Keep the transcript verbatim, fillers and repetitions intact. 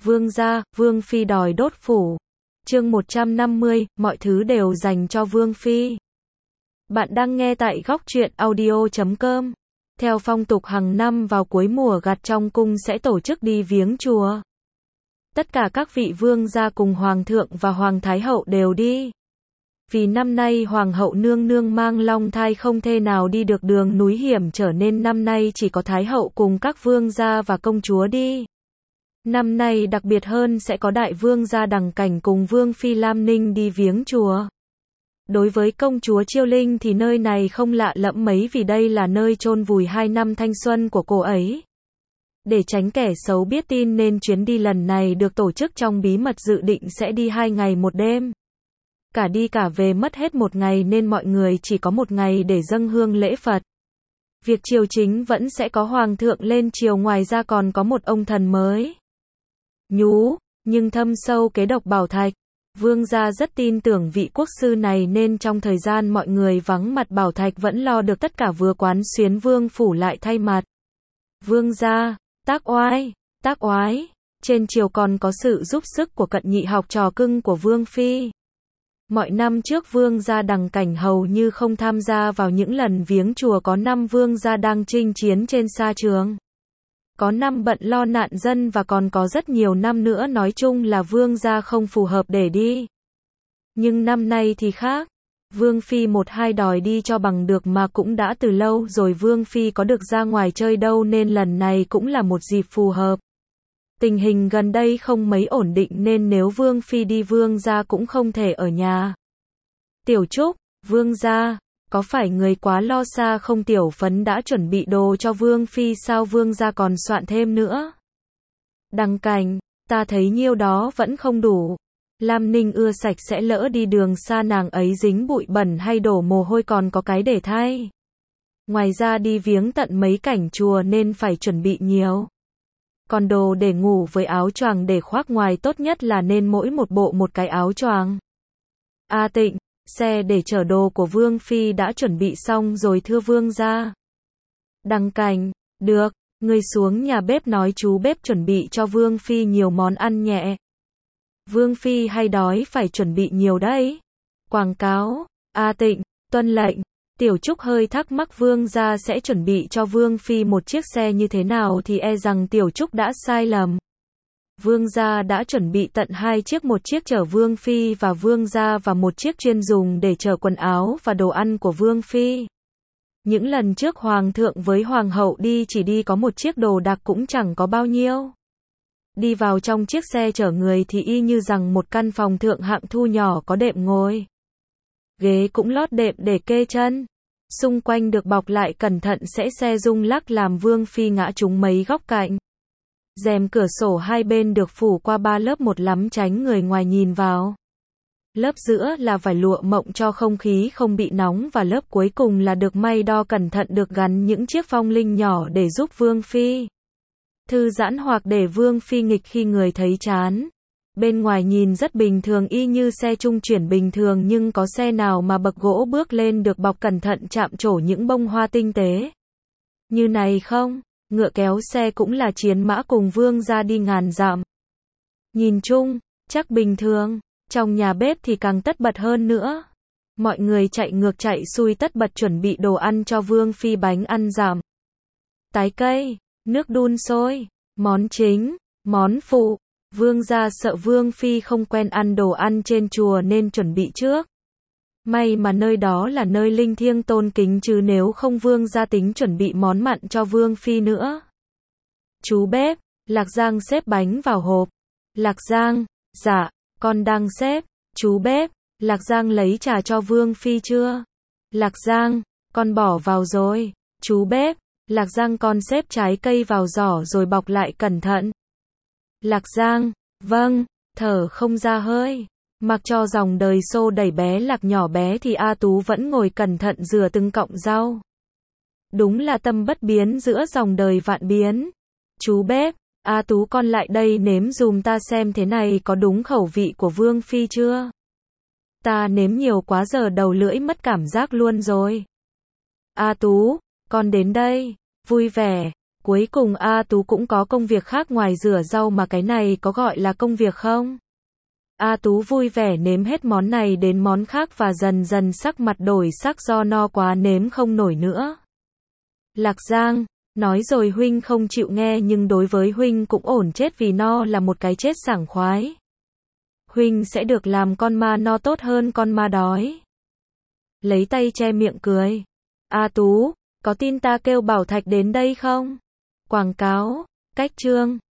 Vương gia, Vương Phi đòi đốt phủ. Chương một trăm năm mươi, mọi thứ đều dành cho Vương Phi. Bạn đang nghe tại góc truyện audio chấm com. Theo phong tục hàng năm vào cuối mùa gặt trong cung sẽ tổ chức đi viếng chùa. Tất cả các vị vương gia cùng Hoàng thượng và Hoàng Thái hậu đều đi. Vì năm nay Hoàng hậu nương nương mang long thai không thể nào đi được đường núi hiểm trở nên năm nay chỉ có Thái hậu cùng các vương gia và công chúa đi. Năm nay đặc biệt hơn sẽ có đại vương gia Đằng Cảnh cùng Vương Phi Lam Ninh đi viếng chùa. Đối với công chúa Chiêu Linh thì nơi này không lạ lẫm mấy vì đây là nơi chôn vùi hai năm thanh xuân của cô ấy. Để tránh kẻ xấu biết tin nên chuyến đi lần này được tổ chức trong bí mật, dự định sẽ đi hai ngày một đêm. Cả đi cả về mất hết một ngày nên mọi người chỉ có một ngày để dâng hương lễ Phật. Việc triều chính vẫn sẽ có Hoàng thượng lên triều, ngoài ra còn có một ông thần mới. Nhú, nhưng thâm sâu kế độc Bảo Thạch. Vương gia rất tin tưởng vị quốc sư này nên trong thời gian mọi người vắng mặt Bảo Thạch vẫn lo được tất cả, vừa quán xuyến vương phủ lại thay mặt. Vương gia, Tác Oai, Tác Oái, trên triều còn có sự giúp sức của Cận Nhị, học trò cưng của Vương Phi. Mọi năm trước vương gia Đằng Cảnh hầu như không tham gia vào những lần viếng chùa, có năm vương gia đang chinh chiến trên sa trường. Có năm bận lo nạn dân và còn có rất nhiều năm nữa nói chung là vương gia không phù hợp để đi. Nhưng năm nay thì khác. Vương Phi một hai đòi đi cho bằng được mà cũng đã từ lâu rồi Vương Phi có được ra ngoài chơi đâu nên lần này cũng là một dịp phù hợp. Tình hình gần đây không mấy ổn định nên nếu Vương Phi đi vương gia cũng không thể ở nhà. Tiểu Trúc, vương gia, có phải người quá lo xa không? Tiểu Phấn đã chuẩn bị đồ cho Vương Phi sao vương gia còn soạn thêm nữa? Đằng Cảnh, ta thấy nhiêu đó vẫn không đủ. Lam Ninh ưa sạch sẽ, lỡ đi đường xa nàng ấy dính bụi bẩn hay đổ mồ hôi còn có cái để thay. Ngoài ra đi viếng tận mấy cảnh chùa nên phải chuẩn bị nhiều. Còn đồ để ngủ với áo choàng để khoác ngoài tốt nhất là nên mỗi một bộ một cái áo choàng. A Tịnh, xe để chở đồ của Vương Phi đã chuẩn bị xong rồi thưa vương gia. Đằng Cảnh, được, ngươi xuống nhà bếp nói chú bếp chuẩn bị cho Vương Phi nhiều món ăn nhẹ. Vương Phi hay đói phải chuẩn bị nhiều đấy. Quảng cáo, A Tịnh, tuân lệnh. Tiểu Trúc hơi thắc mắc vương gia sẽ chuẩn bị cho Vương Phi một chiếc xe như thế nào thì e rằng Tiểu Trúc đã sai lầm. Vương gia đã chuẩn bị tận hai chiếc, một chiếc chở Vương Phi và vương gia và một chiếc chuyên dùng để chở quần áo và đồ ăn của Vương Phi. Những lần trước Hoàng thượng với Hoàng hậu đi chỉ đi có một chiếc, đồ đạc cũng chẳng có bao nhiêu. Đi vào trong chiếc xe chở người thì y như rằng một căn phòng thượng hạng thu nhỏ, có đệm ngồi. Ghế cũng lót đệm để kê chân. Xung quanh được bọc lại cẩn thận sẽ xe rung lắc làm Vương Phi ngã trúng mấy góc cạnh. Rèm cửa sổ hai bên được phủ qua ba lớp một lắm tránh người ngoài nhìn vào. Lớp giữa là vải lụa mộng cho không khí không bị nóng và lớp cuối cùng là được may đo cẩn thận, được gắn những chiếc phong linh nhỏ để giúp Vương Phi thư giãn hoặc để Vương Phi nghịch khi người thấy chán. Bên ngoài nhìn rất bình thường, y như xe trung chuyển bình thường, nhưng có xe nào mà bậc gỗ bước lên được bọc cẩn thận chạm trổ những bông hoa tinh tế như này không? Ngựa kéo xe cũng là chiến mã cùng vương gia đi ngàn dặm. Nhìn chung, chắc bình thường. Trong nhà bếp thì càng tất bật hơn nữa. Mọi người chạy ngược chạy xuôi tất bật chuẩn bị đồ ăn cho Vương Phi, bánh ăn dặm, tái cây, nước đun sôi, món chính, món phụ. Vương gia sợ Vương Phi không quen ăn đồ ăn trên chùa nên chuẩn bị trước. May mà nơi đó là nơi linh thiêng tôn kính chứ nếu không vương gia tính chuẩn bị món mặn cho Vương Phi nữa. Chú bếp, Lạc Giang xếp bánh vào hộp. Lạc Giang, dạ, con đang xếp. Chú bếp, Lạc Giang lấy trà cho Vương Phi chưa? Lạc Giang, con bỏ vào rồi. Chú bếp, Lạc Giang con xếp trái cây vào giỏ rồi bọc lại cẩn thận. Lạc Giang, vâng, thở không ra hơi. Mặc cho dòng đời xô đẩy bé Lạc nhỏ bé thì A Tú vẫn ngồi cẩn thận rửa từng cọng rau. Đúng là tâm bất biến giữa dòng đời vạn biến. Chú bếp, A Tú con lại đây nếm dùm ta xem thế này có đúng khẩu vị của Vương Phi chưa? Ta nếm nhiều quá giờ đầu lưỡi mất cảm giác luôn rồi. A Tú, con đến đây. Vui vẻ, Cuối cùng A Tú cũng có công việc khác ngoài rửa rau mà cái này có gọi là công việc không? A Tú vui vẻ nếm hết món này đến món khác và dần dần sắc mặt đổi sắc do no quá nếm không nổi nữa. Lạc Giang, nói rồi huynh không chịu nghe nhưng đối với huynh cũng ổn, chết vì no là một cái chết sảng khoái. Huynh sẽ được làm con ma no tốt hơn con ma đói. Lấy tay che miệng cười. A Tú, có tin ta kêu Bảo Thạch đến đây không? Quảng cáo, cách chương.